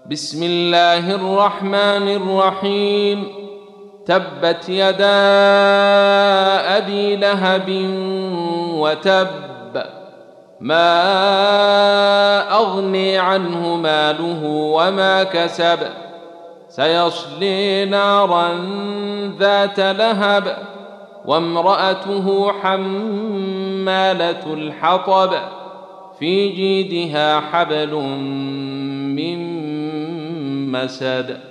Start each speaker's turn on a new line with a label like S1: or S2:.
S1: بسم الله الرحمن الرحيم. تبت يدا أبي لهب وتب، ما أغني عنه ماله وما كسب، سيصلي نارا ذات لهب وامرأته حمالة الحطب في جيدها حبل من مسد.